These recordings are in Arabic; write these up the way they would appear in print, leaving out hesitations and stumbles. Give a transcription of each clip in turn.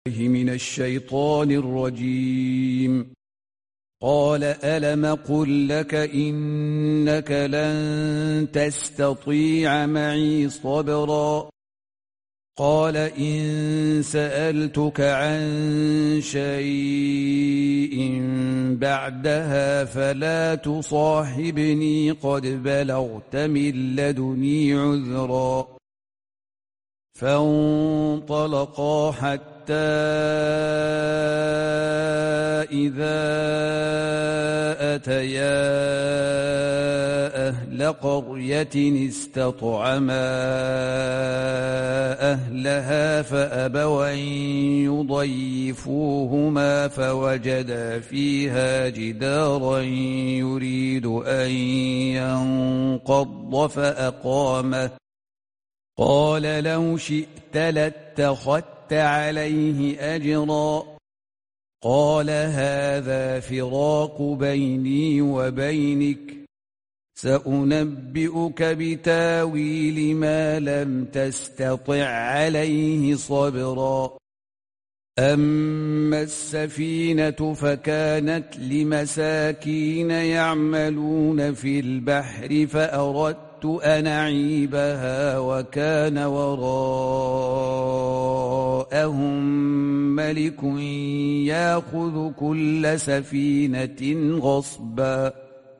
من الشيطان الرجيم. قال ألم قل لك إنك لن تستطيع معي صبرا. قال إن سألتك عن شيء بعدها فلا تصاحبني قد بلغت من لدني عذرا. فانطلقا حتى إذا أتيا أهل قرية استطعما أهلها فأبوا أن يضيفوهما فوجدا فيها جدارا يريد أن ينقض فأقامه. قال لو شئت لاتخذت عليه أجرا. قال هذا فراق بيني وبينك سأنبئك بتاويل ما لم تستطع عليه صبرا. أما السفينة فكانت لمساكين يعملون في البحر فأردت أن أعيبها وكان وراءهم ملك يأخذ كل سفينة غصبا.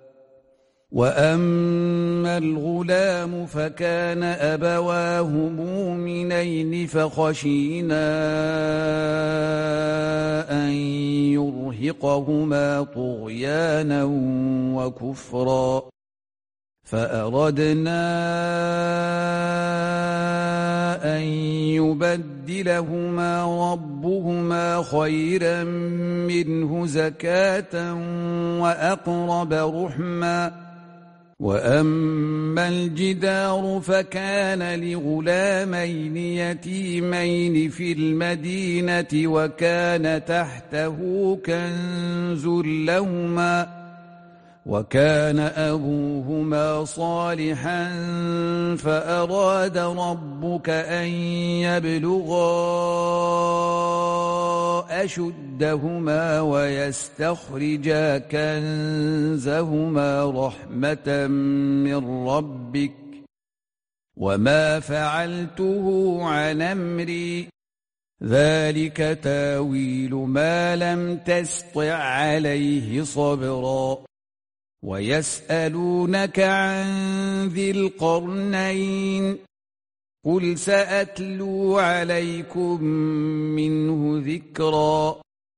وأما الغلام فكان أبواه مؤمنين فخشينا أن يرهقهما طغيانا وكفرا. فأردنا أن يبدلهما ربهما خيرا منه زكاة وأقرب رحما. وأما الجدار فكان لغلامين يتيمين في المدينة وكان تحته كنز لهما وكان أبوهما صالحا فأراد ربك أن يبلغا أشدهما ويستخرجا كنزهما رحمة من ربك وما فعلته عن أمري ذلك تاويل ما لم تسطع عليه صبرا. ويسألونك عن ذي القرنين قل سأتلو عليكم منه ذكرا.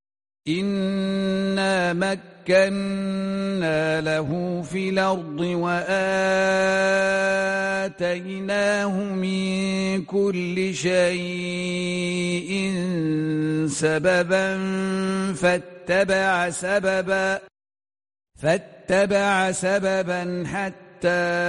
إنا مكنا له في الأرض وآتيناه من كل شيء سببا فاتبع سببا حتى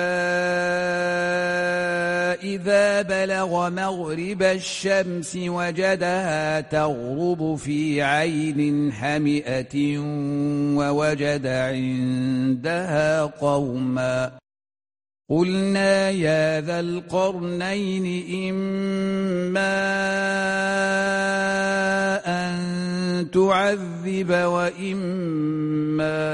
إذا بلغ مغرب الشمس وجدها تغرب في عين حمئة ووجد عندها قوما. قلنا يا ذا القرنين إما أن تعذب وإما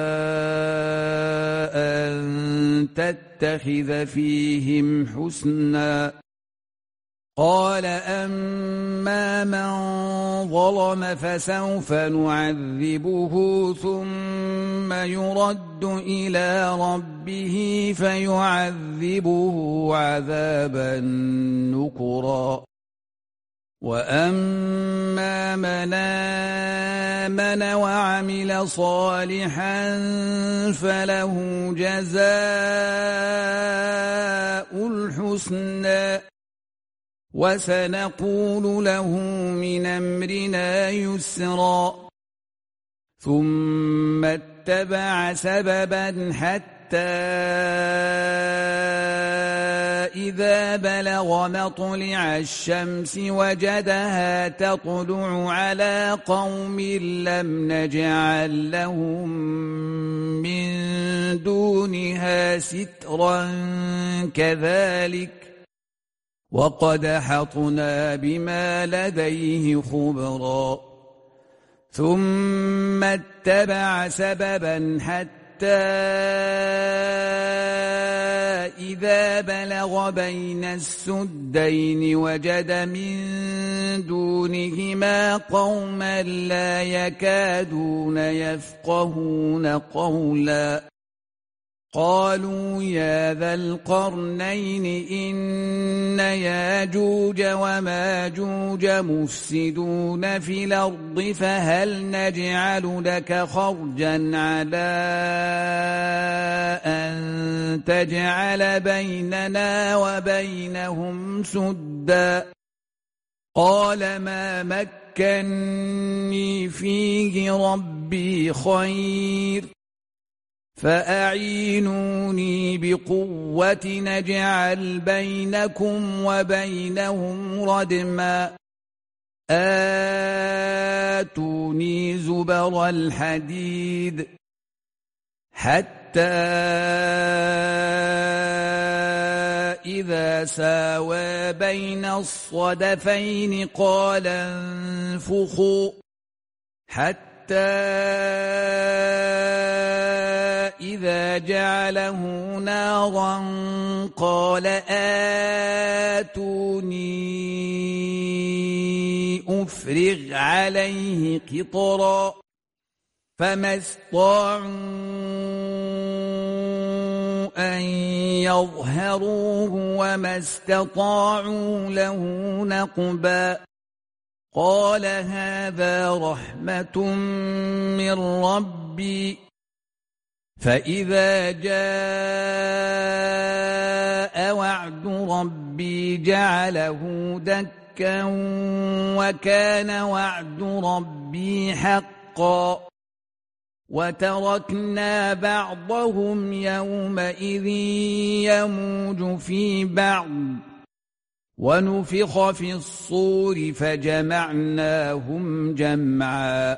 أن تتخذ فيهم حسنا. قال أما من ظلم فسوف نعذبه ثم يرد إلى ربه فيعذبه عذابا نكرا. وأما من آمن وعمل صالحا فله جزاء الحسنى وسنقول له من أمرنا يسرا. ثم اتبع سببا حتى إذا بلغ مطلع الشمس وجدها تطلع على قوم لم نجعل لهم من دونها سترا وقد أحطنا بما لديه خبرا ثم اتبع سببا حتى إذا بلغ بين السدين وجد من دونهما قوما لا يكادون يفقهون قولا قالوا يا ذا القرنين إن ياجوج وماجوج مفسدون في الأرض فهل نجعل لك خرجا على أن تجعل بيننا وبينهم سدا قال ما مكني فيه ربي خير فأعينوني بقوة نجعل بينكم وبينهم ردما آتوني زبر الحديد حتى إذا ساوى بين الصدفين قال انفخوا حتى إذا جعله نارا قال آتوني أفرغ عليه قطرا فما استطاعوا أن يظهروه وما استطاعوا له نقبا قال هذا رحمة من ربي فإذا جاء وعد ربي جعله دكا وكان وعد ربي حقا وتركنا بعضهم يومئذ يموج في بعض ونفخ في الصور فجمعناهم جمعا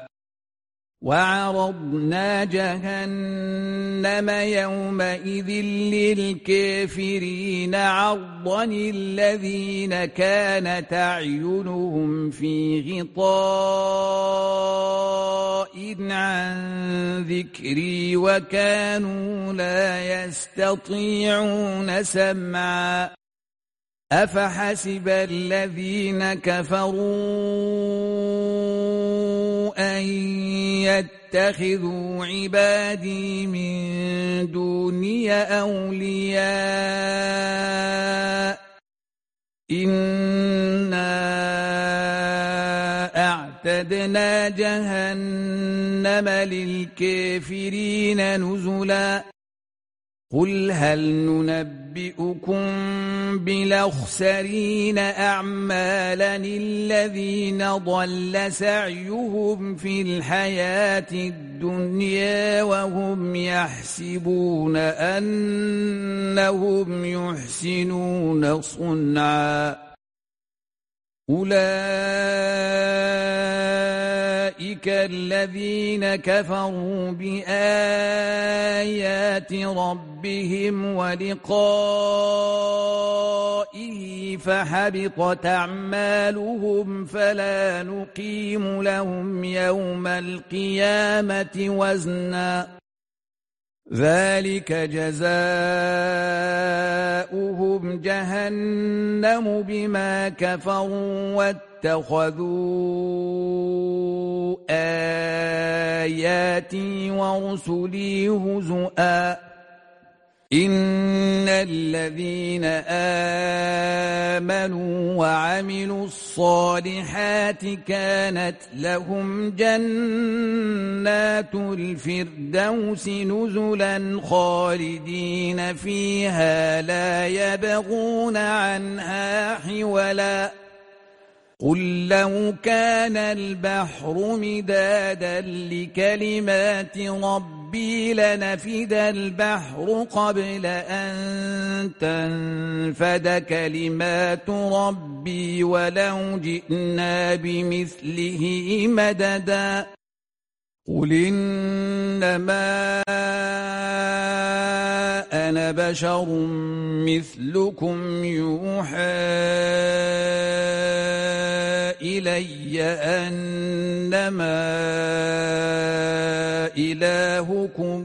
وعرضنا جهنم يومئذ للكافرين عرضا الذين كانت أعينهم في غطاء عن ذكري وكانوا لا يستطيعون سمعا أفحسب الذين كفروا أن يتخذوا عبادي من دوني أولياء إنا أعتدنا جهنم للكافرين نزلا قل هل ننبئكم بالأخسرين أعمالا الذين ضل سعيهم في الحياة الدنيا وهم يحسبون أنهم يحسنون صنعا أولئك الذين كفروا بآيات ربهم ولقائه فحبطت أعمالهم فلا نقيم لهم يوم القيامة وزنا ذلك جزاؤهم جهنم بما كفروا واتخذوا آياتي ورسلي هزؤا إن الذين آمنوا وعملوا الصالحات كانت لهم جنات الفردوس نزلا خالدين فيها لا يبغون عنها حولا قل لو كان البحر مدادا لكلمات ربي لنفد البحر قبل أن تنفد كلمات ربي ولو جئنا بمثله مددا قل إنما أنا أنا بشر مثلكم يوحى إلي أنما إلهكم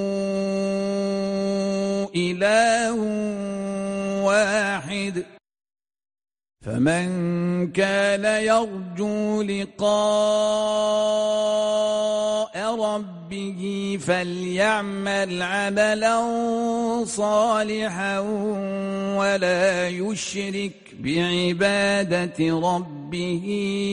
إله واحد فمن كان يرجو لقاء ربه فليعمل عملا صالحا ولا يشرك بعبادة ربه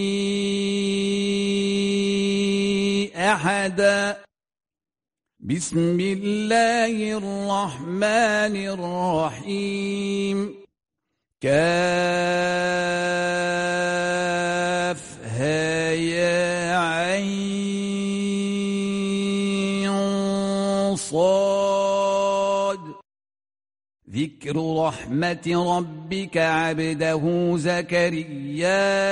أحدا. بسم الله الرحمن الرحيم. كافها يا عين صاد. ذكر رحمة ربك عبده زكريا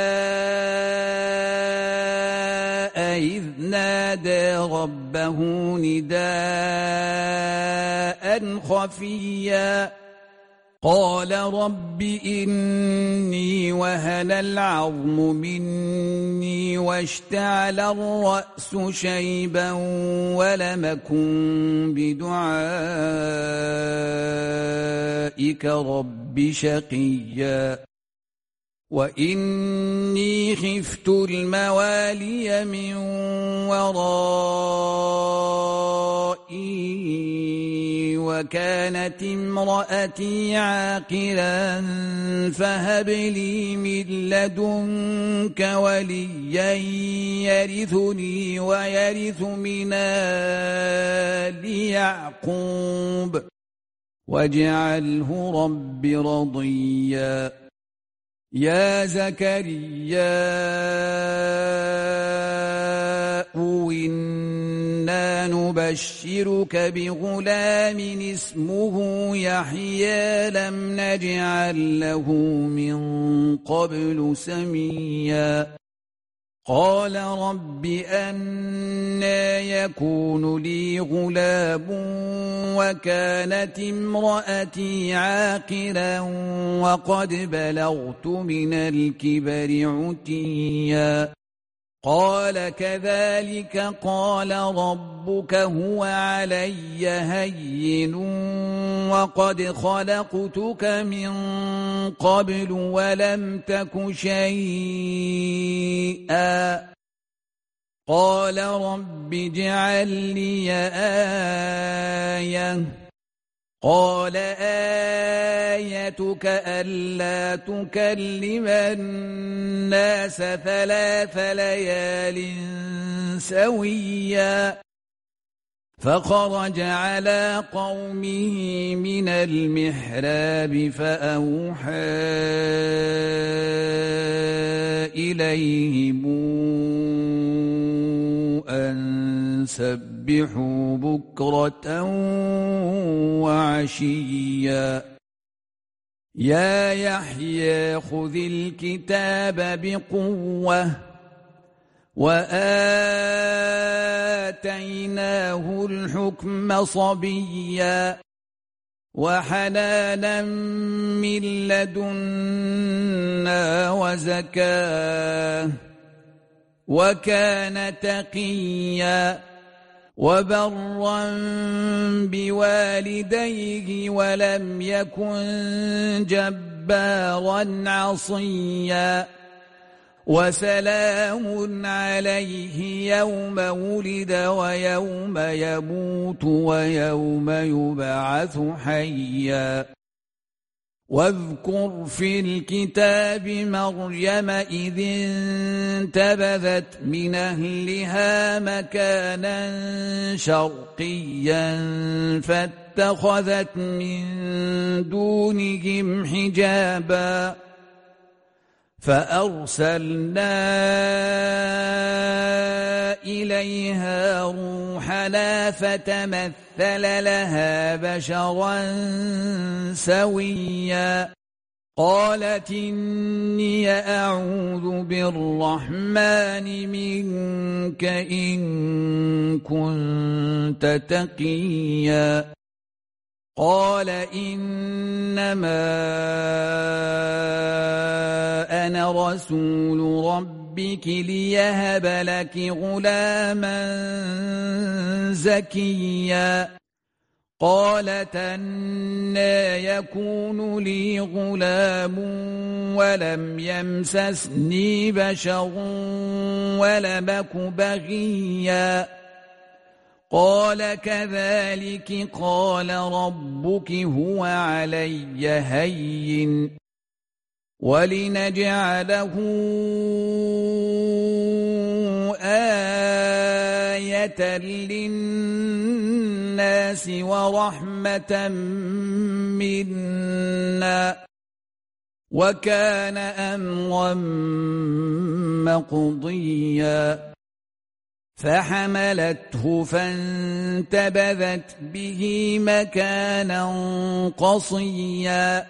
إذ نادى ربه نداء خفيا قال رب إني وهن العظم مني واشتعل الرأس شيبا ولم أكن بدعائك رب شقيا وإني خفت الموالي من ورائي وكانت امرأتي عاقرا فهب لي من لدنك وليا يرثني ويرث من آل يعقوب واجعله رب رضيا. يا زكريا إنا نبشرك بغلام اسمه يحيى لم نجعل له من قبل سميا قال رب أنى يكون لي غلام وكانت امرأتي عاقرا وقد بلغت من الكبر عتيا قال كذلك قال ربك هو علي هين وقد خلقتك من قبل ولم تك شيئا قال رب اجعل لي آية قال آيتك ألا تكلم الناس 3 ليال سويا فخرج على قومه من المحراب فأوحى إليهم أن سبحوا بكرة وعشيا يا يحيى خذ الكتاب بقوة وآتيناه الحكم صبيا وحنانا من لدنا وزكاة وكان تقيا وبرا بوالديه ولم يكن جبارا عصيا وسلام عليه يوم ولد ويوم يموت ويوم يبعث حيا واذكر في الكتاب مريم إذ انتبذت من أهلها مكانا شرقيا فاتخذت من دونهم حجابا فأرسلنا إليها روحنا فتمثل لها بشرا سويا قالت إني أعوذ بالرحمن منك إن كنت تقيا قال إنما أنا رسول ربك ليهب لك غلاما زكيا قالت أنى يكون لي غلام ولم يمسسني بشر ولم أك بغيا قال كذلك قال ربك هو علي هين ولنجعله آية للناس ورحمة منا وكان أمرا مقضيا فحملته فانتبذت به مكانا قصيا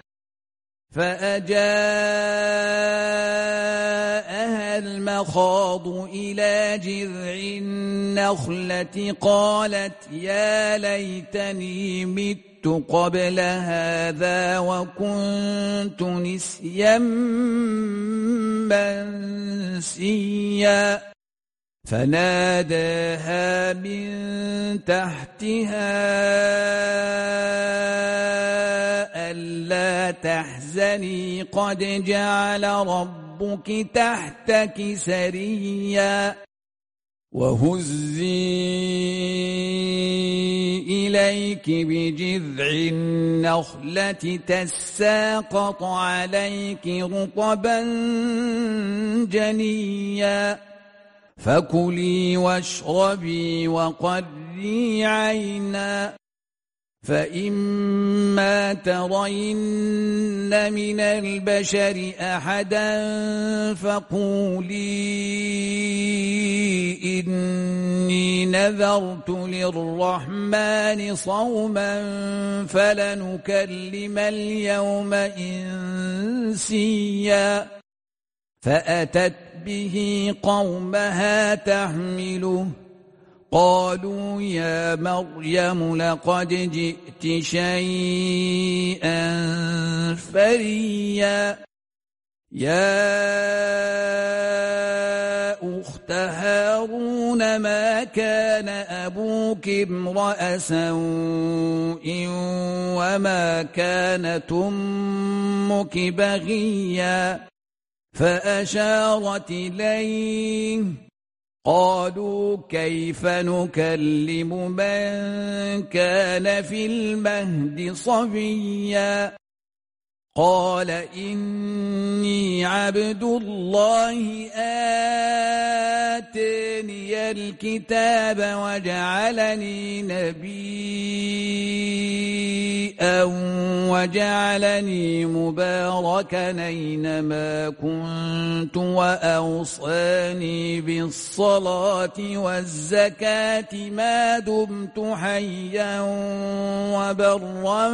فأجاءها المخاض إلى جذع النخلة قالت يا ليتني مت قبل هذا وكنت نسيا منسيا فناداها من تحتها ألا تحزني قد جعل ربك تحتك سريا وهزي إليك بجذع النخلة تساقط عليك رطبا جنيا فكلي واشربي وقري عينا فإما ترين من البشر أحدا فقولي إني نذرت للرحمن صوما فلنكلم اليوم إنسيا فأتت به قومها تحمله قالوا يا مريم لقد جئت شيئا فريا يا أخت هارون ما كان أبوك امرأ سوء وما كانت أمك بغيا فأشارت إليه قالوا كيف نكلم من كان في المهد صبيا قال إني عبد الله آتاني الكتاب وجعلني نبيا وجعلني مباركا أينما كنت وأوصاني بالصلاة والزكاة ما دمت حيا وبرا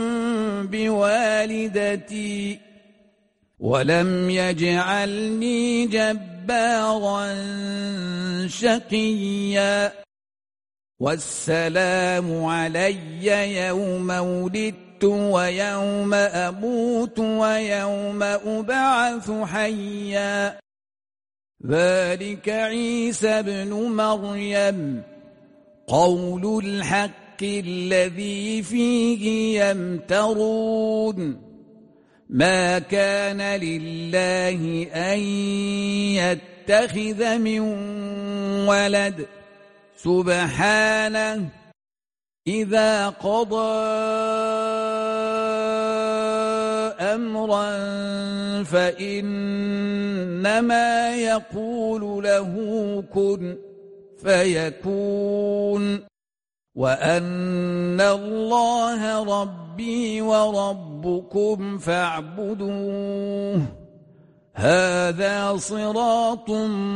بوالدتي ولم يجعلني جبارا شقيا والسلام علي يوم ولدت ويوم أموت ويوم أبعث حيا ذلك عيسى ابن مريم قول الحق الذي فيه يمترون ما كان لله أن يتخذ من ولد سبحانه إذا قضى أمرا فإنما يقول له كن فيكون وأن الله ربي وربكم فاعبدوه هذا صراط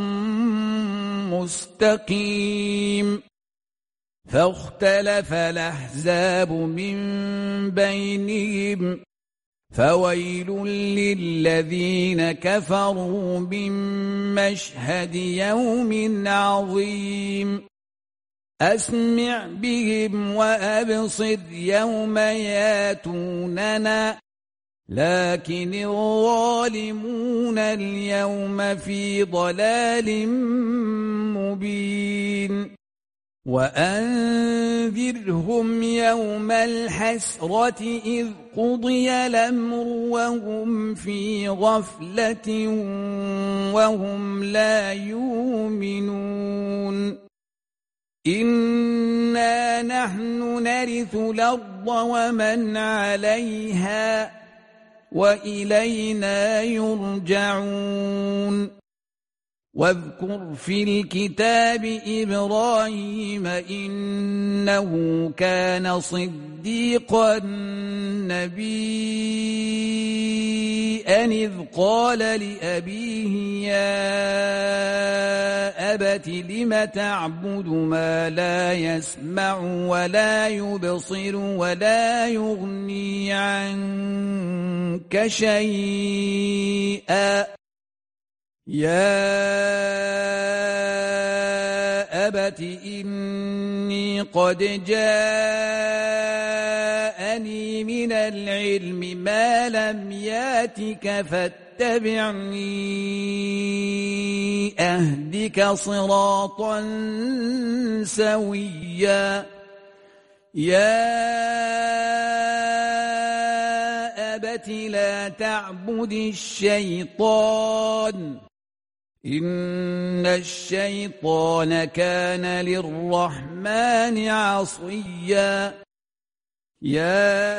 مستقيم فاختلف الأحزاب من بينهم فويل للذين كفروا من مشهد يوم عظيم أسمع بهم وأبصر يوم ياتوننا لكن الظالمون اليوم في ضلال مبين وأنذرهم يوم الحسرة إذ قضي الأمر وهم في غفلة وهم لا يؤمنون إنا نحن نرث الأرض ومن عليها وإلينا يرجعون واذكر في الكتاب إبراهيم إنه كان صديقا نبيا إذ قال لأبيه يا أبت لم تعبد ما لا يسمع ولا يبصر ولا يغني عنك شيئا يا أبت إني قد جاءني من العلم ما لم ياتك فاتبعني أهدك صراطا سويا يا أبت لا تعبد الشيطان إن الشيطان كان للرحمن عصيا يا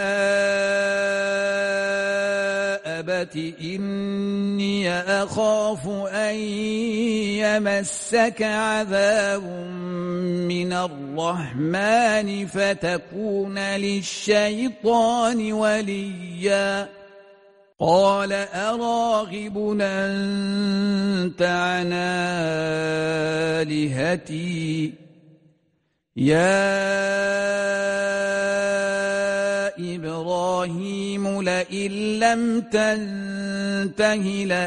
أبت إني أخاف أن يمسك عذاب من الرحمن فتكون للشيطان وليا قال أراغب أنت عن آلهتي يا إبراهيم لئن لم تنته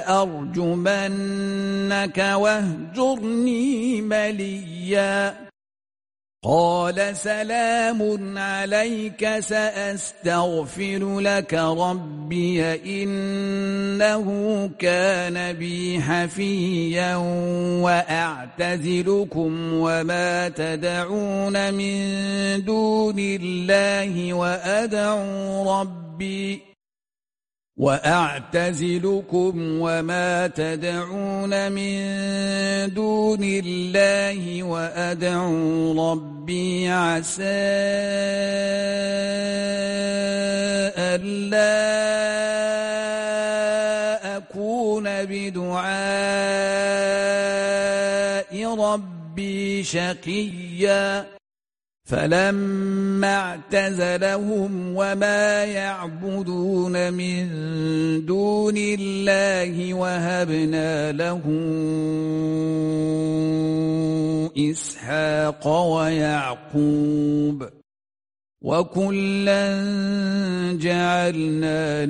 لأرجمنك واهجرني مليا قال سلام عليك سأستغفر لك ربي إنه كان بي حفيا وأعتزلكم وما تدعون من دون الله وأعتزلكم وما تدعون من دون الله وأدعو ربي عسى ألا أكون بدعاء ربي شقيا فلما اعتزلهم وما يعبدون من دون الله وهبنا له إسحاق ويعقوب وكلا جعلنا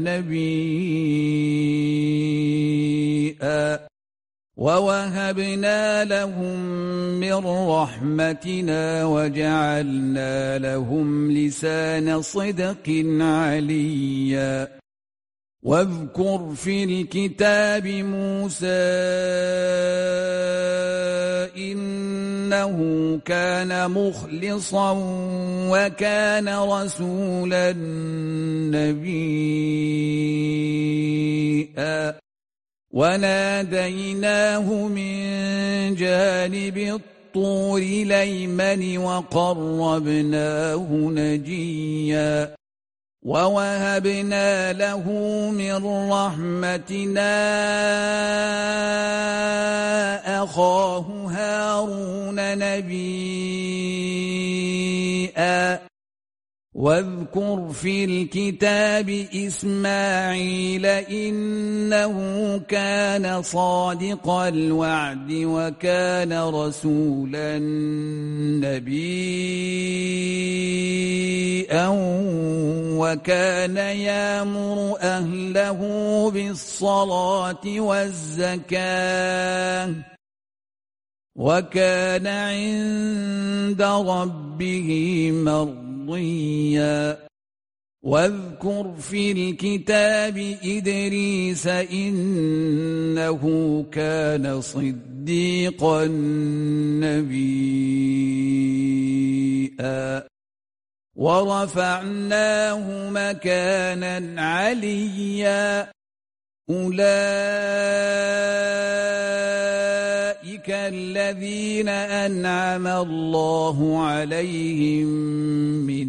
نبيا ووهبنا لهم من رحمتنا وجعلنا لهم لسان صدق عليا واذكر في الكتاب موسى إنه كان مخلصا وكان رسولا نبيا وناديناه من جانب الطور الأيمن وقربناه نجيا ووهبنا له من رحمتنا أخاه هارون نبيا واذكر في الكتاب إسماعيل إنه كان صادق الوعد وكان رسولا نبيا وكان يأمر أهله بالصلاة والزكاة وكان عند ربه مرضيا واذكر في الكتاب إدريس إنه كان صديقا نبيا ورفعناه مكانا عليا أولئك الذين أنعم الله عليهم من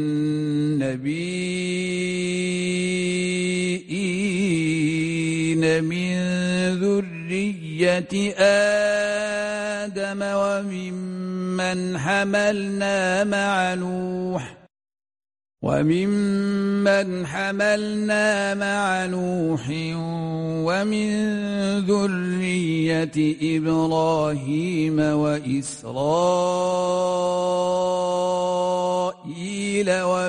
النبيين من ذرية آدم وممن حملنا مع نوح ومن ذرية إبراهيم وإسرائيل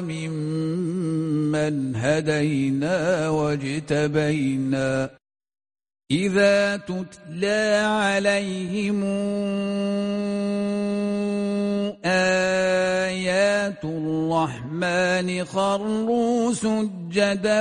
وممن هدينا واجتبينا إذا تتلى عليهم آيات الرحمن خروا سجدا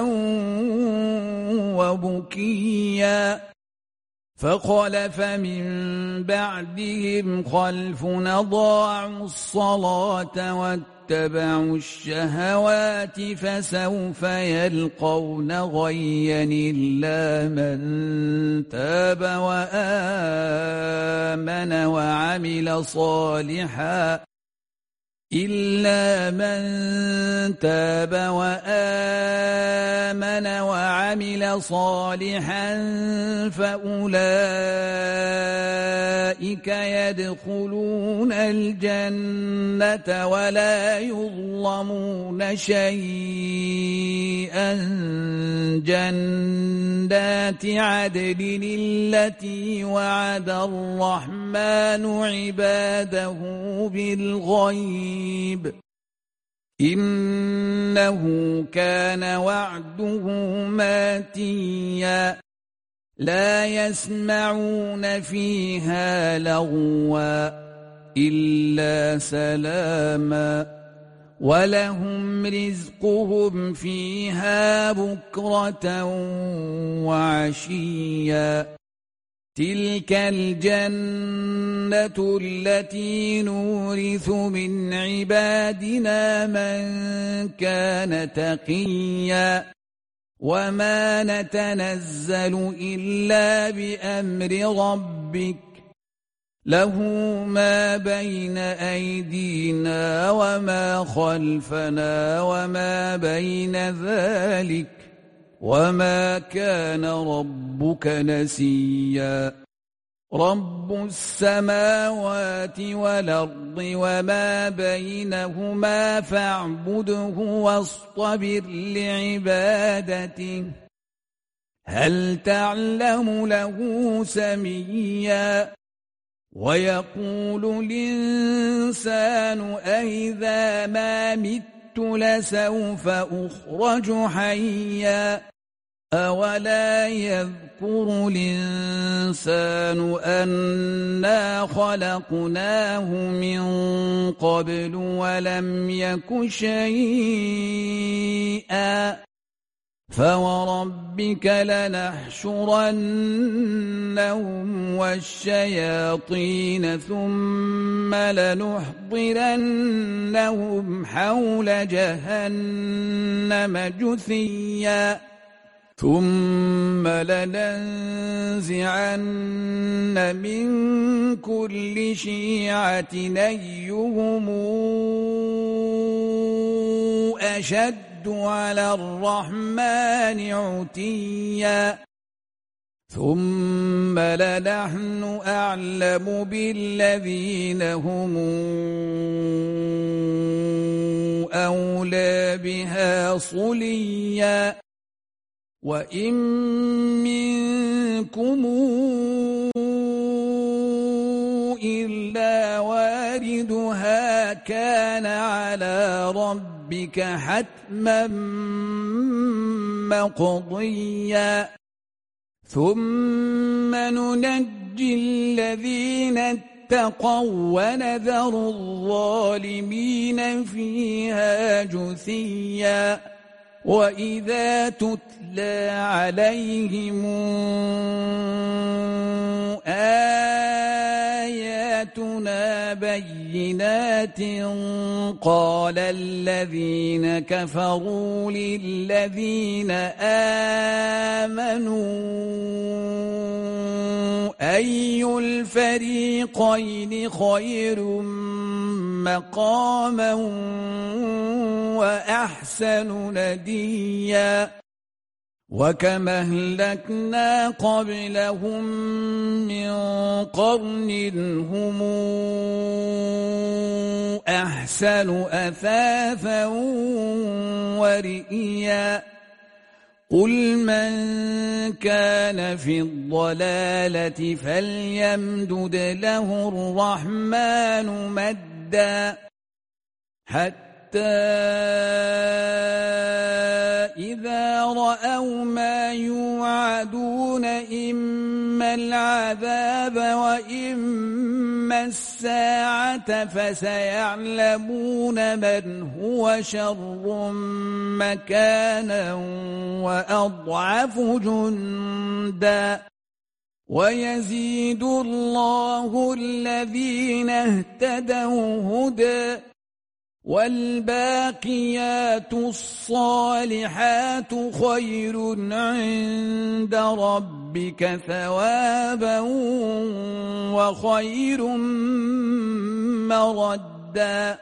وبكيا فخلف من بعدهم خلف أضاعوا الصلاة واتبعوا الشهوات فسوف يلقون غيا إلا من تاب وآمن وعمل صالحا فأولئك يدخلون الجنة ولا يظلمون شيئا جنات عدن التي وعد الرحمن عباده بالغيب إنه كان وعده ماتيا لا يسمعون فيها لغوا إلا سلاما ولهم رزقهم فيها بكرة وعشيا تلك الجنة التي نورث من عبادنا من كان تقيا وما نتنزل إلا بأمر ربك له ما بين أيدينا وما خلفنا وما بين ذلك وما كان ربك نسيا رب السماوات والأرض وما بينهما فاعبده واصطبر لعبادته هل تعلم له سميا ويقول الإنسان أإذا ما مت لسوف أخرج حيا أولا يذكر الإنسان أنا خلقناه من قبل ولم يك شيئا فوربك لنحشرنهم والشياطين ثم لنحضرنهم حول جهنم جثيا ثم لننزعن من كل شيعة أيهم أشد على الرحمن عتيا ثم لنحن أعلم بالذين هم أولى بها صليا وإن منكم إلا واردها كان على ربك حتما مقضيا ثم ننجي الذين اتقوا ونذر الظالمين فيها جثيا وإذا تتلى عليهم آياتنا بينات قال الذين كفروا للذين آمنوا أي الفريقين خير مقاما وأحسن نديا وكم أهلكنا قبلهم من قرن هم أحسن أثاثا ورئيا قل من كان في الضلالة فليمدد له الرحمن مدا حتى إذا رأوا ما يوعدون إما العذاب وإما الساعة فسيعلمون من هو شر مكانا وأضعف جندا ويزيد الله الذين اهتدوا هدى والباقيات الصالحات خير عند ربك ثوابا وخير مردا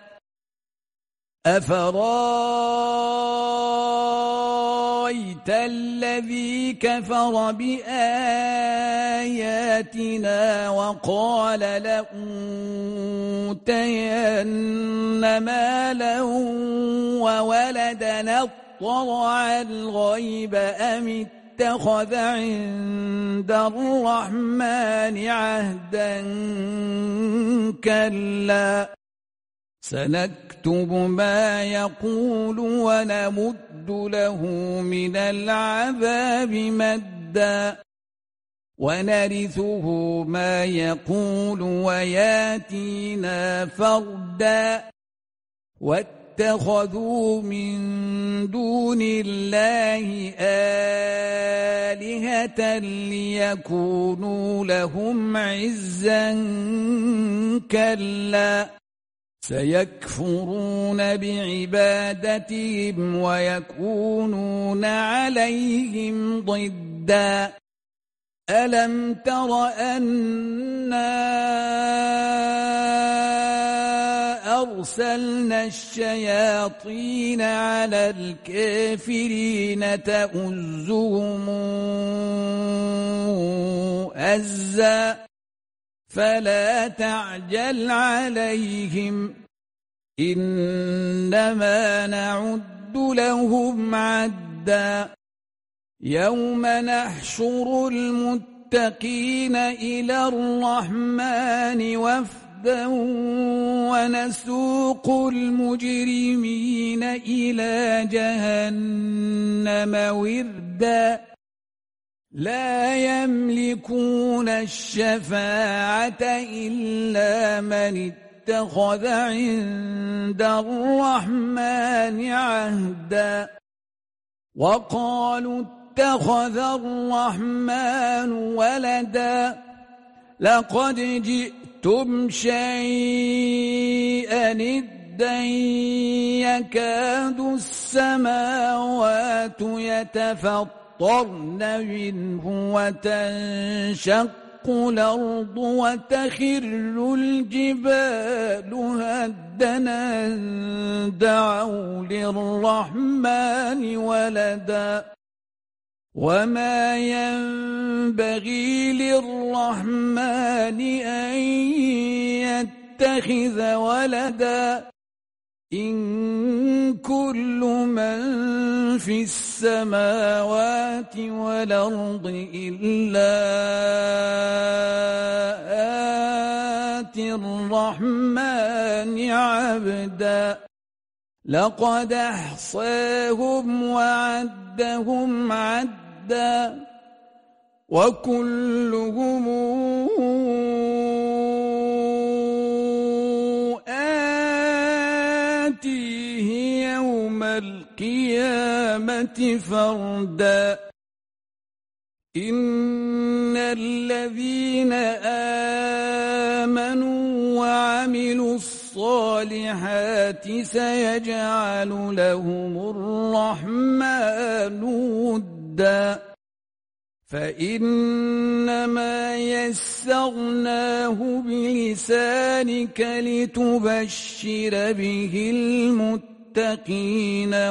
أفرايت الذي كفر بآياتنا وقال لأوتين مالا وولدا اطلع الغيب أم اتخذ عند الرحمن عهدا كلا سنكتب ما يقول ونمد له من العذاب مدا ونرثه ما يقول وياتينا فردا واتخذوا من دون الله آلهة ليكونوا لهم عزا كلا سيكفرون بعبادتهم ويكونون عليهم ضدا ألم تر أنا أرسلنا الشياطين على الكافرين تؤزهم أزا فلا تعجل عليهم إنما نعد لهم عدا يوم نحشر المتقين إلى الرحمن وفدا ونسوق المجرمين إلى جهنم وردا لا يملكون الشفاعة إلا من اتخذ عند الرحمن عهدا وقالوا اتخذ الرحمن ولدا لقد جئتم شيئا إدا يكاد السماوات يتفطرن منه وتنشق الأرض وتخر الجبال هدنا دعوا للرحمن ولدا وما ينبغي للرحمن أن يتخذ ولدا إن كل من في السماوات والأرض إلا آتي الرحمن عبدا لقد أحصاهم وعدهم عدا وكلهم السماوات فردا إن الذين آمنوا وعملوا الصالحات سيجعل لهم الرحمن ودا فإنما يسرناه بلسانك لتبشر به المتقين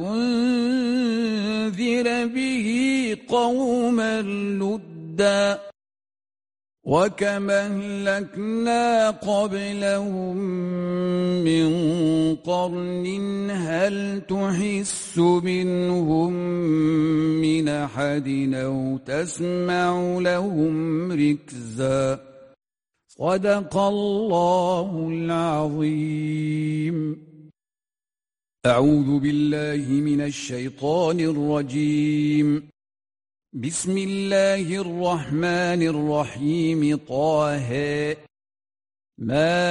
وتنذر به قوما لدا وكم أهلكنا قبلهم من قرن هل تحس منهم من أحد أو تسمع لهم ركزا صدق الله العظيم. أعوذ بالله من الشيطان الرجيم. بسم الله الرحمن الرحيم. طه ما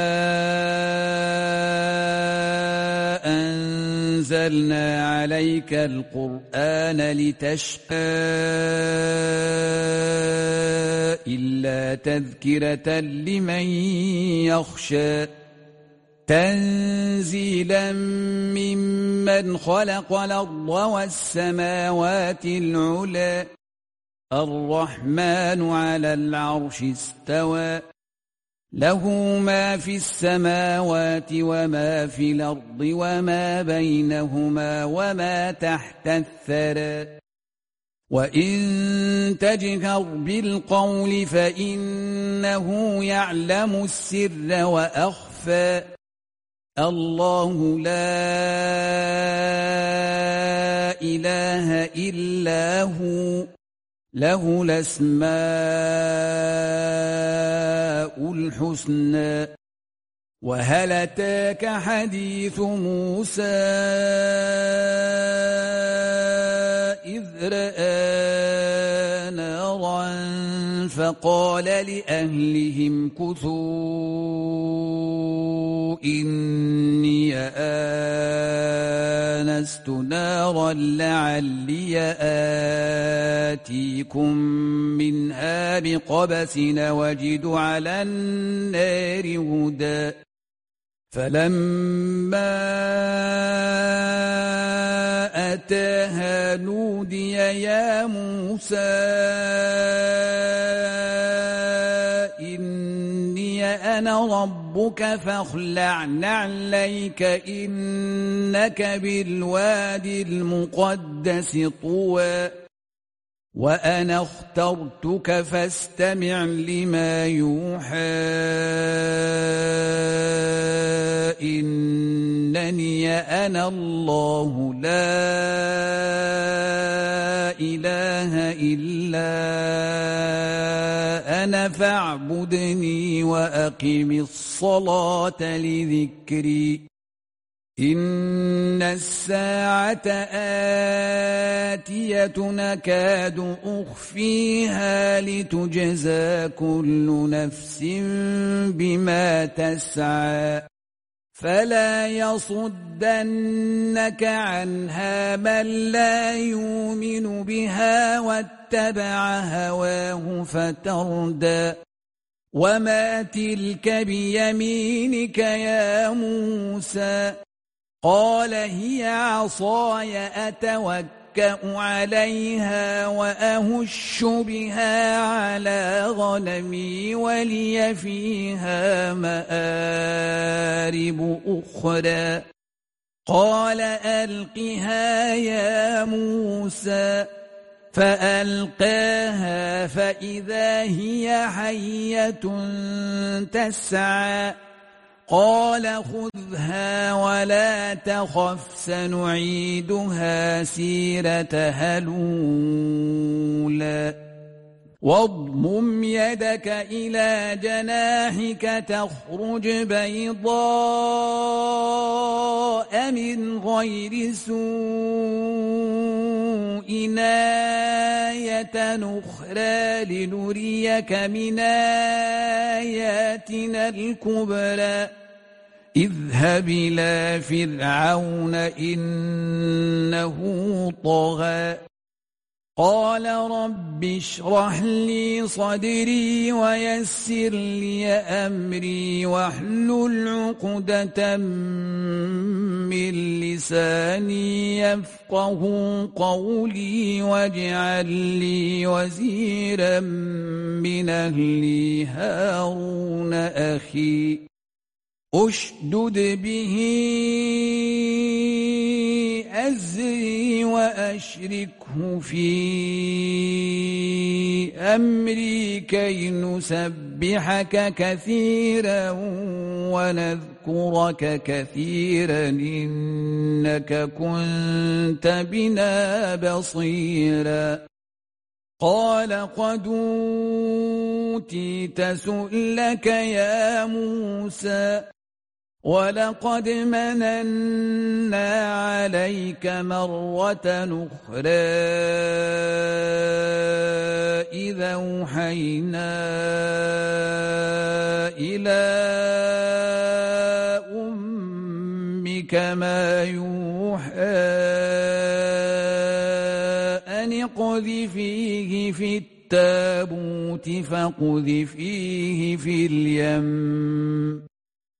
أنزلنا عليك القرآن لتشقى إلا تذكرة لمن يخشى تنزيلا ممن خلق الأرض والسماوات العلى الرحمن على العرش استوى له ما في السماوات وما في الأرض وما بينهما وما تحت الثرى وإن تجهر بالقول فإنه يعلم السر وأخفى الله لا إله إلا هو له الأسماء الحسنى وهل أتاك حديث موسى إذ رأى نارا فقال لأهلهم كثوا إني آنست نارا لعلي آتيكم منها بقبس وجد على النار هدى فلما أتاها نودي يا موسى إني أنا ربك فاخلع نعليك إنك بالوادي المقدس طوى وأنا اخترتك فاستمع لما يوحى إنني أنا الله لا إله إلا أنا فاعبدني وأقم الصلاة لذكري إن الساعة آتية نكاد أخفيها لتجزى كل نفس بما تسعى فلا يصدنك عنها من لا يؤمن بها واتبع هواه فتردى وما تلك بيمينك يا موسى قال هي عصاي أتوكأ عليها وأهش بها على غنمي ولي فيها مآرب أخرى قال ألقها يا موسى فألقاها فإذا هي حية تسعى قال خذها ولا تخف سنعيدها سيرتها الأولى واضمم يدك إلى جناحك تخرج بيضاء من غير سوء آية أخرى لنريك من آياتنا الكبرى اذهب إلى فرعون إنه طغى قال رب اشرح لي صدري ويسر لي أمري واحلل عقدة من لساني يفقه قولي واجعل لي وزيرا من أهلي هارون أخي أشدد به أزري وأشركه في أمري كي نسبحك كثيرا ونذكرك كثيرا إنك كنت بنا بصيرا قال قد أوتيت سؤلك يا موسى ولقد مننا عليك مرة أخرى إذا أوحينا إلى أمك ما يوحى أن اقذفيه في التابوت فاقذفيه في اليم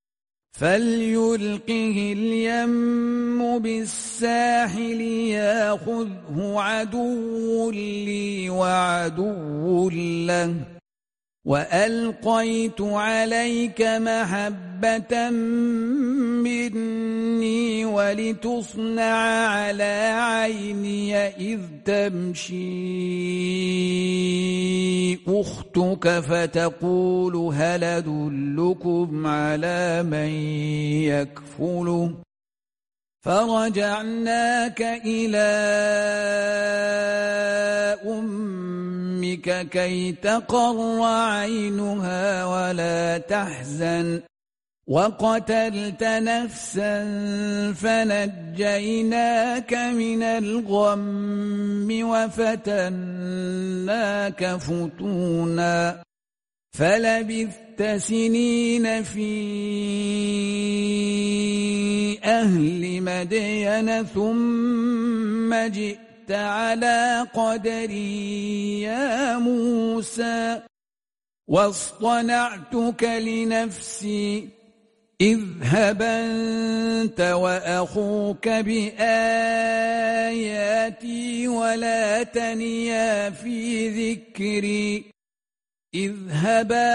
فليلقه اليم بالساحل ياخذه عدو لي وعدو له وألقيت عليك محبة مني ولتصنع على عيني إذ تمشي أختك فتقول هل أدلكم على من يكفله فرجعناك إلى أمك كي تقر عينها ولا تحزن وقتلت نفسا فنجيناك من الغم وفتناك فتونا فلبثت سنين في أهل مدين ثم جئت على قدري يا موسى واصطنعتك لنفسي اذهب أنت وأخوك بآياتي ولا تنيا في ذكري اذهبا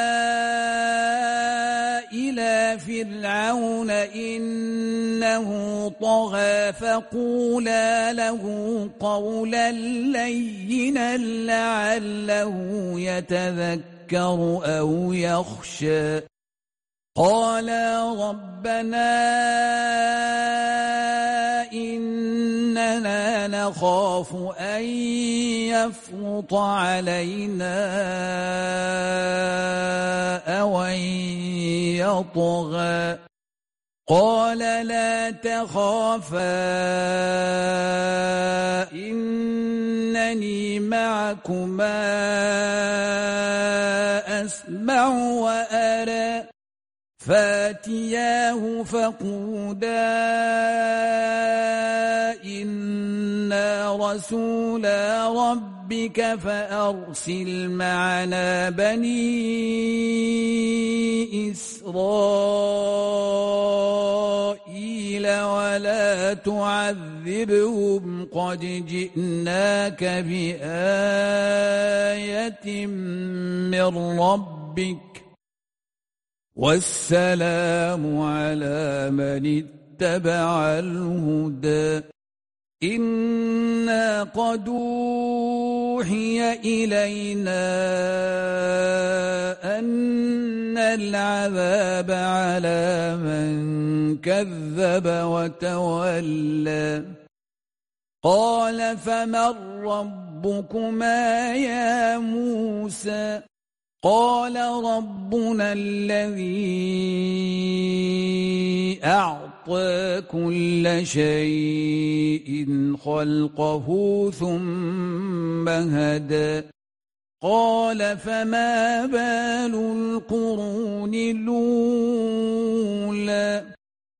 إلى فرعون إنه طغى فقولا له قولا لينا لعله يتذكر أو يخشى قالا ربنا إننا نخاف أن يفرط علينا أو أن يطغى قال لا تخافا إنني معكما أسمع وأرى فاتياه فقولا إنا رسولا ربك فأرسل معنا بني إسرائيل ولا تعذبهم قد جئناك بآية من ربك والسلام على من اتبع الهدى إنا قد أوحي إلينا أن العذاب على من كذب وتولى قال فمن ربكما يا موسى قال ربنا الذي أعطى كل شيء خلقه ثم هدى قال فما بال القرون الأولى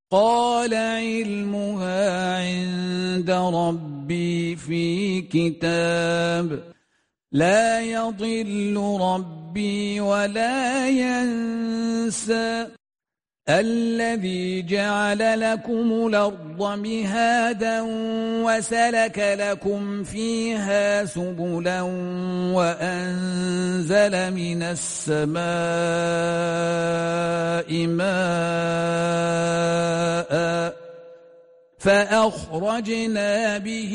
قال علمها عند ربي في كتاب لا يضل ربي ولا ينسى الذي جعل لكم الأرض مهادا وسلك لكم فيها سبلا وأنزل من السماء ماء فأخرجنا به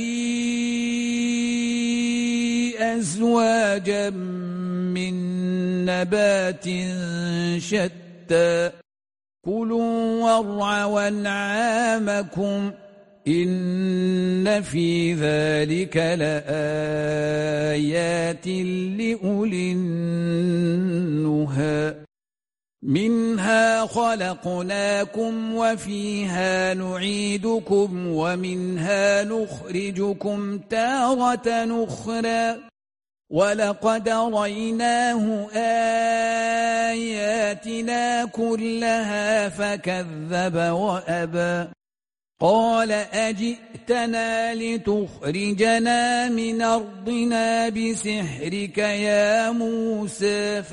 أزواجا من نبات شتى كلوا وارعوا أنعامكم إن في ذلك لآيات لأولي النهى منها خلقناكم وفيها نعيدكم ومنها نخرجكم تارة أخرى ولقد رأيناه آياتنا كلها فكذب وأبى قال أجئتنا لتخرجنا من أرضنا بسحرك يا موسى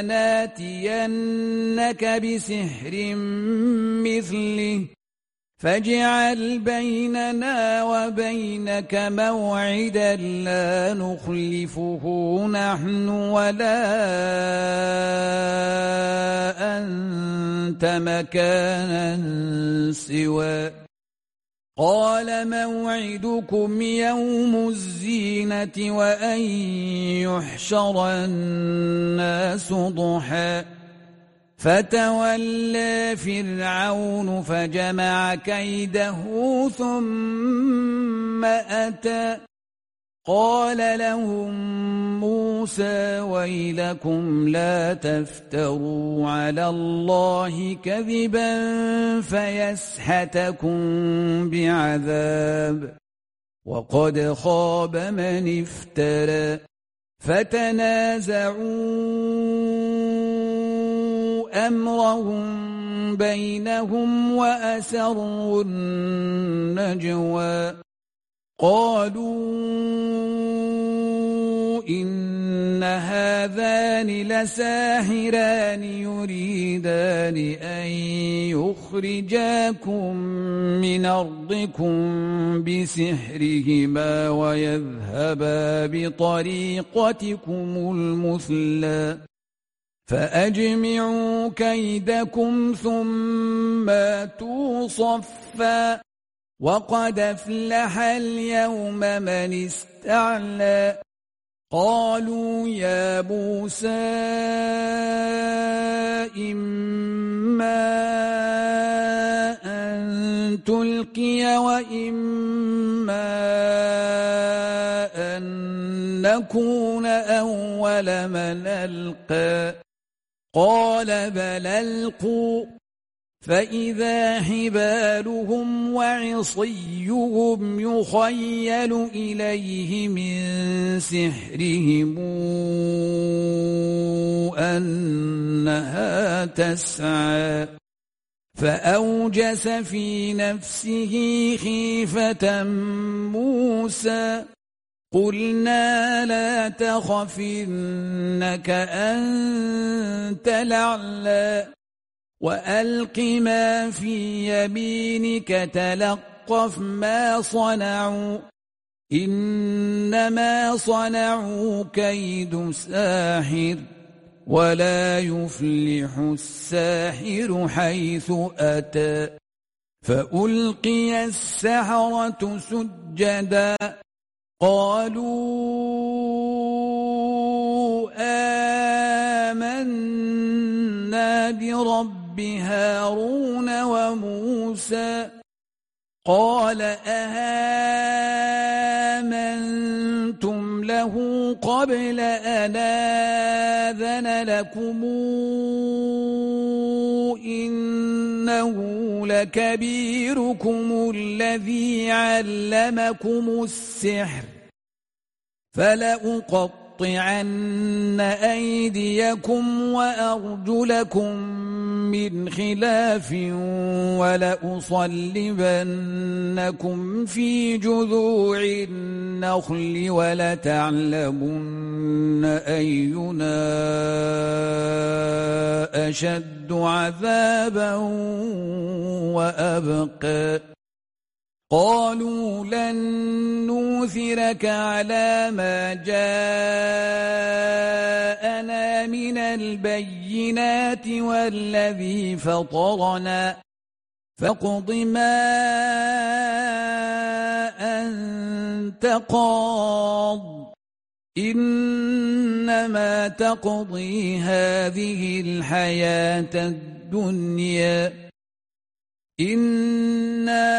فلناتينك بسحر مثله فاجعل بيننا وبينك موعدا لا نخلفه نحن ولا أنت مكانا سوى قال موعدكم يوم الزينة وأن يحشر الناس ضحى فتولى فرعون فجمع كيده ثم أتى قال لهم موسى ويلكم لا تفتروا على الله كذبا فيسحتكم بعذاب وقد خاب من افترى فتنازعوا أمرهم بينهم وأسروا النجوى قالوا إن هذان لساحران يريدان أن يخرجاكم من أرضكم بسحرهما ويذهبا بطريقتكم المثلى فأجمعوا كيدكم ثم أتوا صفا وقد أفلح اليوم من استعلى قالوا يا موسى إما أن تلقي وإما أن نكون أول من ألقى قال بل ألقوا فإذا حبالهم وعصيهم يخيل إليه من سحرهم أنها تسعى فأوجس في نفسه خيفة موسى قلنا لا تخف إنك أنت الأعلى وألق ما في يمينك تلقف ما صنعوا إنما صنعوا كيد ساحر ولا يفلح الساحر حيث أتى فألقي السحرة سجدا قالوا آمنا برب هارون وموسى قال أهامنتم له قبل أن آذن لكم إنه لكبيركم الذي علمكم السحر فلأقطعن لأقطعن أيديكم وأرجلكم من خلاف ولأصلبنكم في جذوع النخل ولتعلمن أينا أشد عذابا وأبقى قالوا لن نؤثرك على ما جاءنا من البينات والذي فطرنا فاقض ما أنت قاض إنما تقضي هذه الحياة الدنيا إنا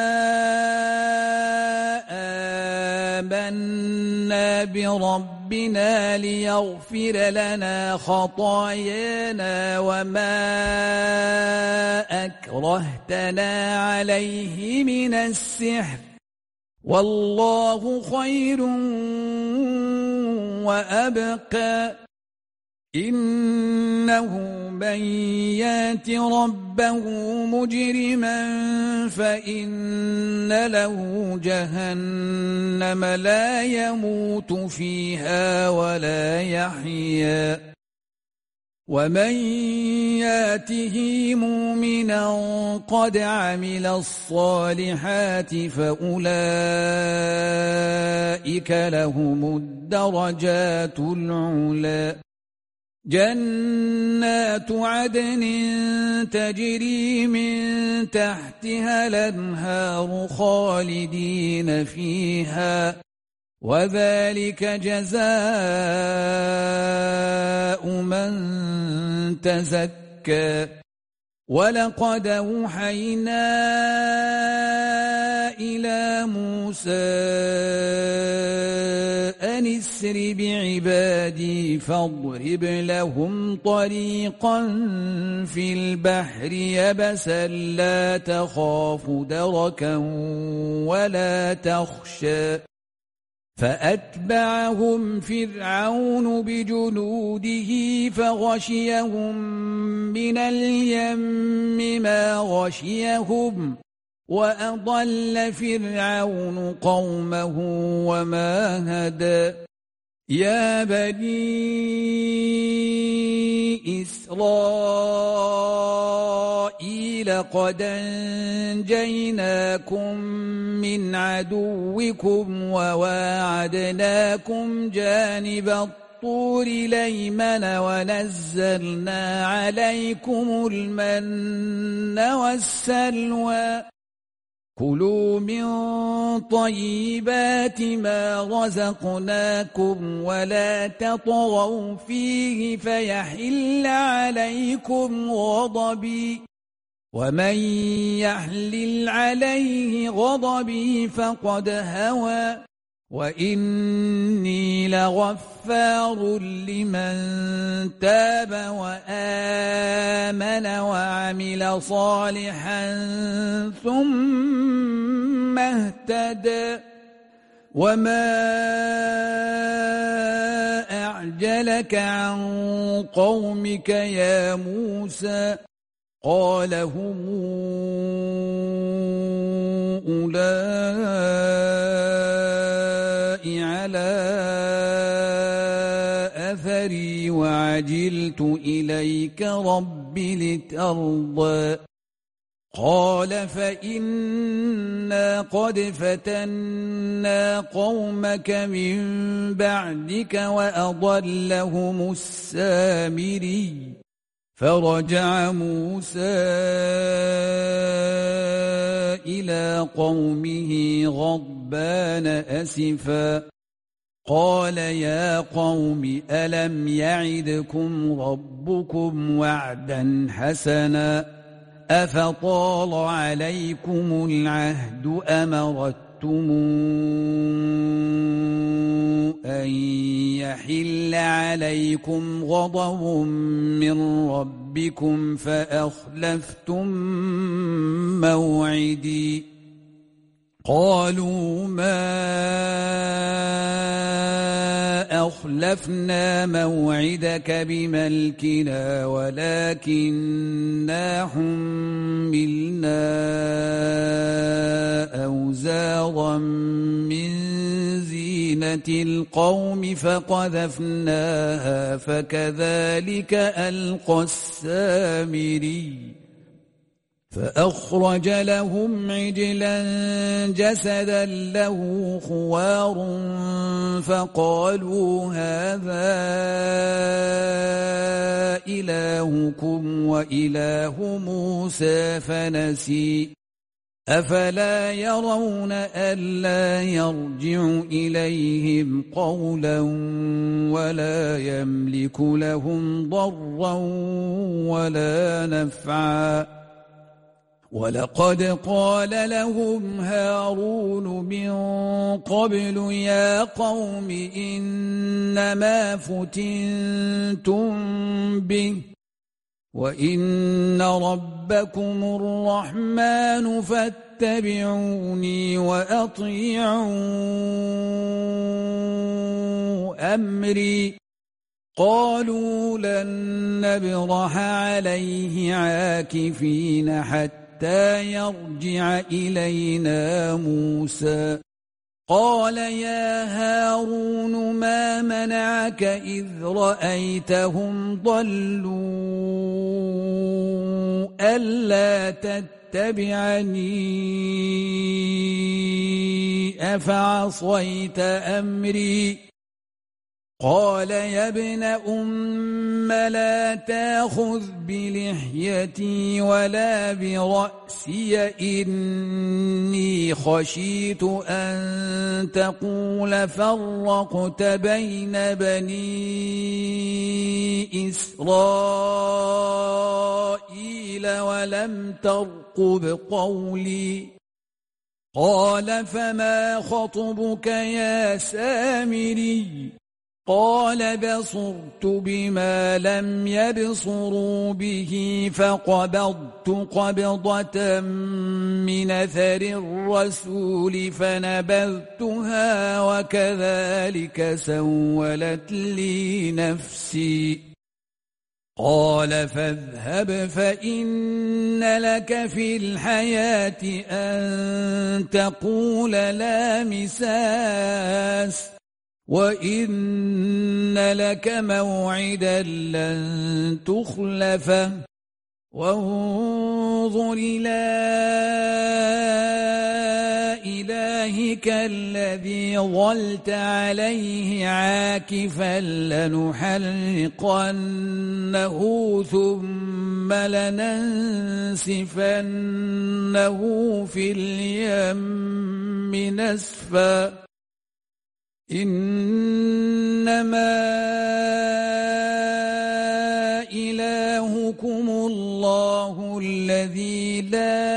آمنا بربنا ليغفر لنا خطايانا وما أكرهتنا عليه من السحر والله خير وأبقى إنه من يات ربه مجرما فإن له جهنم لا يموت فيها ولا يحيا ومن ياته مؤمنا قد عمل الصالحات فأولئك لهم الدرجات العلى جنات عدن تجري من تحتها الأنهار خالدين فيها وذلك جزاء من تزكى ولقد أوحينا إلى موسى أن اسر بعبادي فاضرب لهم طريقا في البحر يبسا لا تخاف دركا ولا تخشى فأتبعهم فرعون بجنوده فغشيهم من اليم ما غشيهم وأضل فرعون قومه وما هدى يا بني إسرائيل قد أنجيناكم من عدوكم وواعدناكم جانب الطور الأيمن ونزلنا عليكم المن والسلوى كلوا من طيبات ما رزقناكم ولا تطغوا فيه فيحل عليكم غضبي ومن يحلل عليه غضبي فقد هوى وإني لغفار لمن تاب وآمن وعمل صالحا ثم اهتدى وما أعجلك عن قومك يا موسى قال هم أولئك على أثري وعجلت إليك رب لترضى قال فإنا قد فتنا قومك من بعدك وأضلهم السامري فرجع موسى إلى قومه غضبان أسفا قال يا قوم ألم يعدكم ربكم وعدا حسنا أفطال عليكم العهد أم أردتم أن يحل عليكم غضب من ربكم فأخلفتم موعدي قالوا ما أخلفنا أخلفنا موعدك بملكنا ولكننا حملنا أوزارا من زينة القوم فقذفناها فكذلك ألقى السامري فأخرج لهم عجلا جسدا له خوار فقالوا هذا إلهكم وإله موسى فنسي أفلا يرون ألا يرجع إليهم قولا ولا يملك لهم ضرا ولا نفعا ولقد قال لهم هارون من قبل يا قوم إنما فتنتم به وإن ربكم الرحمن فاتبعوني وأطيعوا أمري قالوا لن نبرح عليه عاكفين حتى يرجع إلينا موسى قال يا هارون ما منعك إذ رأيتهم ضلوا ألا تتبعني أفعصيت أمري قال يا ابن أم لا تأخذ بلحيتي ولا برأسي إني خشيت أن تقول فرقت بين بني إسرائيل ولم ترقب قولي قال فما خطبك يا سامري قال بصرت بما لم يبصروا به فقبضت قبضة من أثر الرسول فنبذتها وكذلك سولت لي نفسي قال فاذهب فإن لك في الحياة أن تقول لا مساس وإن لك موعدا لن تخلفه وانظر إلى إلهك الذي ظلت عليه عاكفا لنحرقنه ثم لننسفنه في اليم نسفا إنما إلهكم الله الذي لا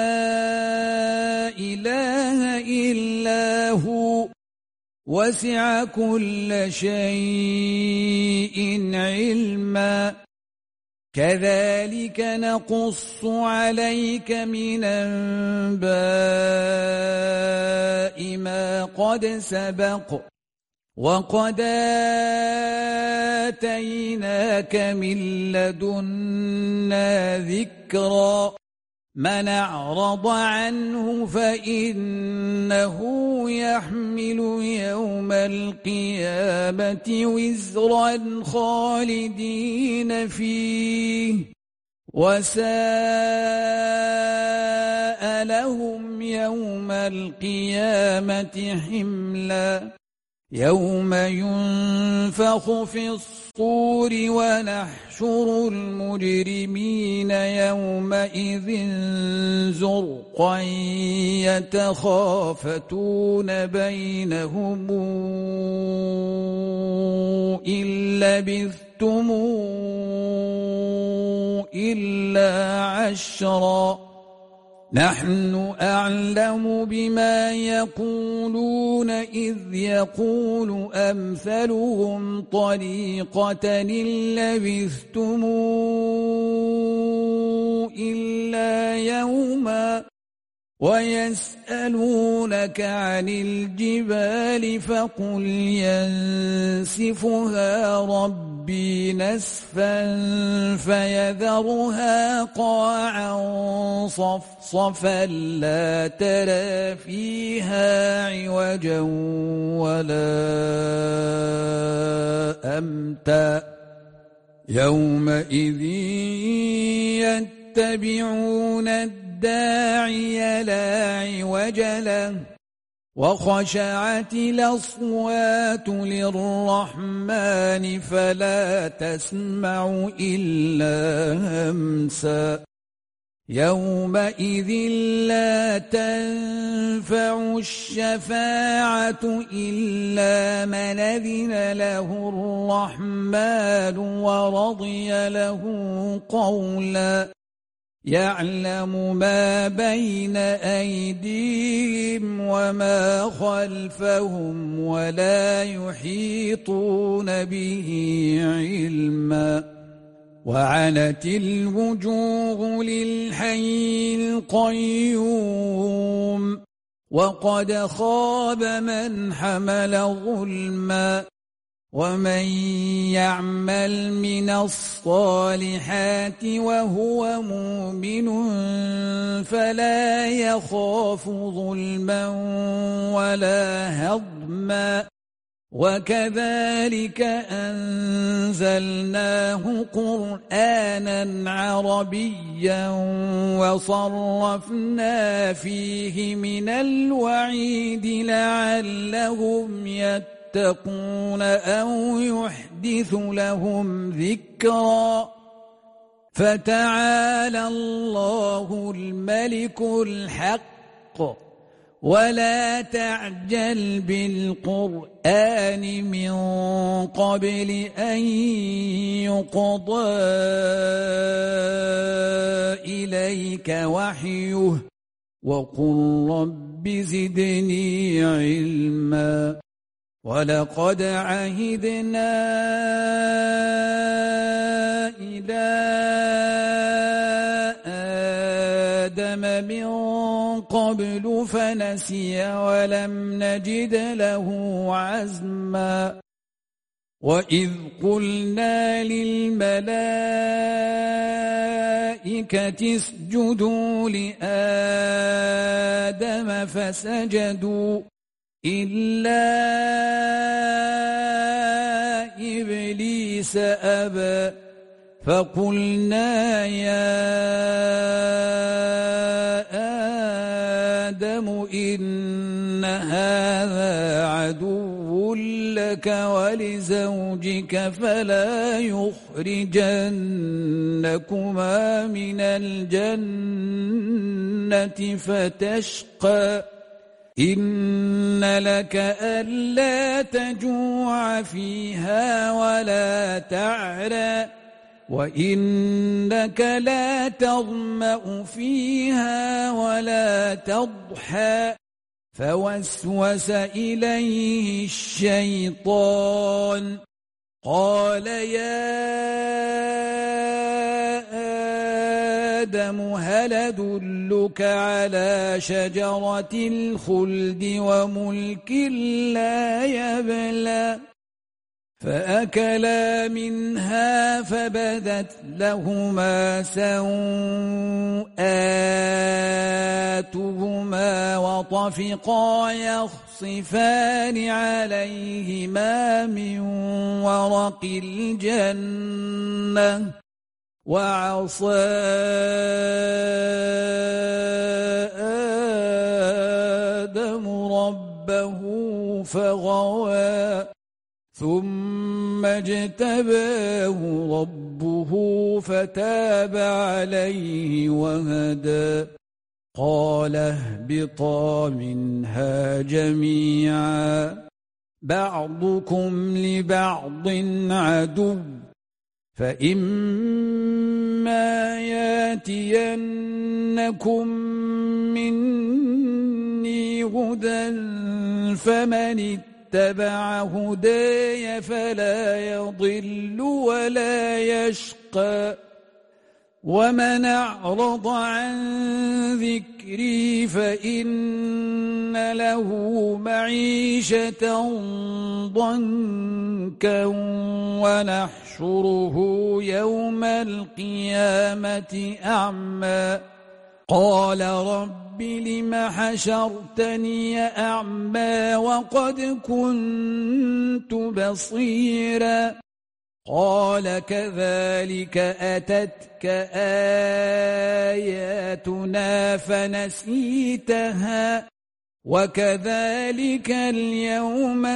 إله إلا هو وسع كل شيء علما كذلك نقص عليك من أنباء ما قد سبق وقد آتيناك من لدنا ذكرا من أعرض عنه فإنه يحمل يوم القيامة وزرا خالدين فيه وساء لهم يوم القيامة حملا يوم ينفخ في الصور ونحشر المجرمين يومئذ زرقا يتخافتون بينهم إن لبثتم إلا عشرا نحن أعلم بما يقولون إذ يقول أمثلهم طريقة إن لبثتم إلا يوما ويسألونك عن الجبال فقل ينسفها ربي نسفا فيذرها قاعا صفصفا لا ترى فيها عوجا ولا أمتا يومئذ يتبعون الداعي لا عوج له وخشعت الأصوات للرحمن فلا تسمع إلا همسا يومئذ لا تنفع الشفاعة إلا من أذن له الرحمن ورضي له قولا يعلم ما بين أيديهم وما خلفهم ولا يحيطون به علما وعنت الوجوه للحي القيوم وقد خاب من حمل ظلما ومن يعمل من الصالحات وهو مؤمن فلا يخاف ظلما ولا هضما وكذلك أنزلناه قرآنا عربيا وصرفنا فيه من الوعيد لعلهم يتقون أو يحدث لهم ذكرا فتعالى الله الملك الحق ولا تعجل بالقرآن من قبل أن يقضى إليك وحيه وقل رب زدني علما ولقد عهدنا إلى آدم من قبل فنسي ولم نجد له عزما وإذ قلنا للملائكة اسجدوا لآدم فسجدوا إلا إبليس أبى فقلنا يا آدم إن هذا عدو لك ولزوجك فلا يخرجنكما من الجنة فتشقى إن لك ألا تجوع فيها ولا تعرى وإنك لا تظمأ فيها ولا تضحى فوسوس إليه الشيطان قال يا آدم هل أدلك على شجرة الخلد وملك لا يبلى فأكلا منها فبدت لهما سوآتهما وطفقا يخصفان عليهما من ورق الجنة وعصى آدم ربه فغوى ثم اجتباه ربه فتاب عليه وهدى قال اهبطا منها جميعا بعضكم لبعض عدو فإما ياتينكم مني هدى فمن اتبع هداي فلا يضل ولا يشقى ومن أعرض عن ذكري فإن له معيشة ضنكا ونحشره يوم القيامة أعمى قال رب لم حشرتني أعمى وقد كنت بصيرا قال كذلك أتتك آياتنا فنسيتها وكذلك اليوم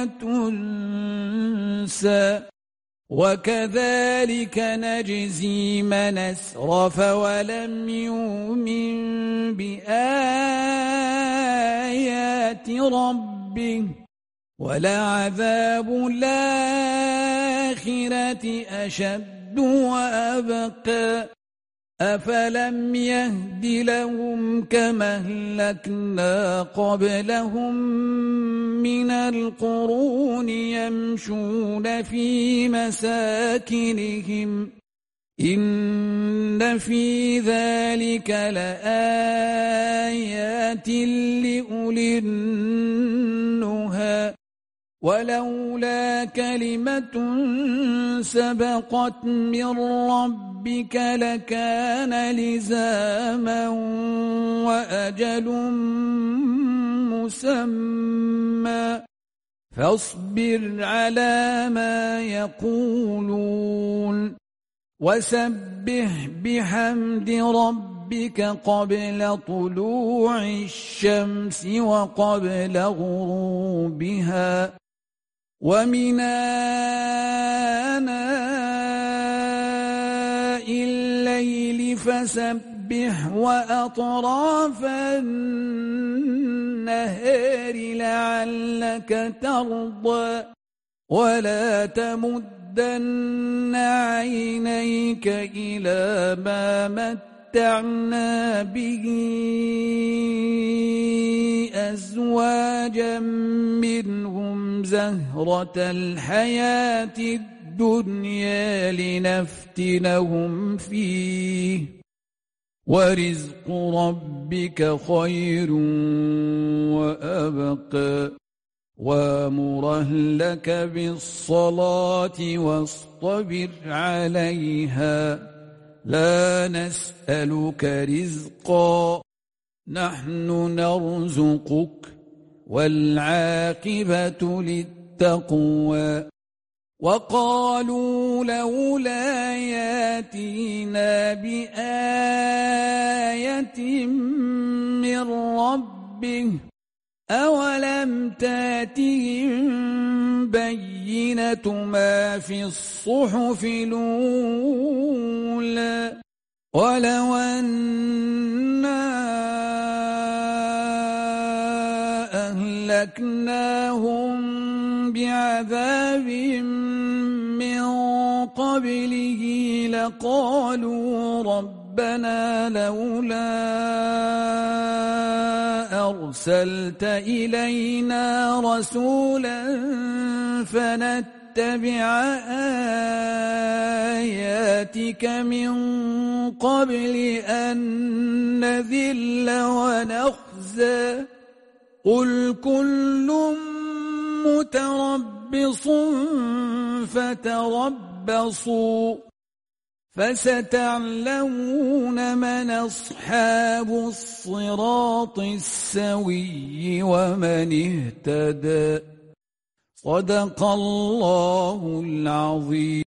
تنسى وكذلك نجزي من أسرف ولم يؤمن بآيات ربه ولعذاب الآخرة أشد وأبقى أفلم يهد لهم كما أهلكنا قبلهم من القرون يمشون في مساكنهم إن في ذلك لآيات لأولي النهى ولولا كلمة سبقت من ربك لكان لزاما وأجل مسمى فاصبر على ما يقولون وسبح بحمد ربك قبل طلوع الشمس وقبل غروبها ومن آناء الليل فسبح وأطراف النهار لعلك ترضى ولا تمدن عينيك إلى ما متعنا به أزواجا منهم زهرة الحياة الدنيا لنفتنهم فيه ورزق ربك خير وأبقى وامر أهلك بالصلاة واصطبر عليها لا نسألك رزقا نحن نرزقك والعاقبة للتقوى وقالوا لولا ياتينا بآية من ربه أولم تاتهم بينة ما في الصحف الأولى ولو أنا أهلكناهم بعذاب من قبله لقالوا ربنا لولا أرسلت إلينا رسولا فنتبع آياتك من قبل أن نذل ونخزى قل كل متربص فتربصوا فستعلمون من أصحاب الصراط السوي ومن اهتدى صدق الله العظيم.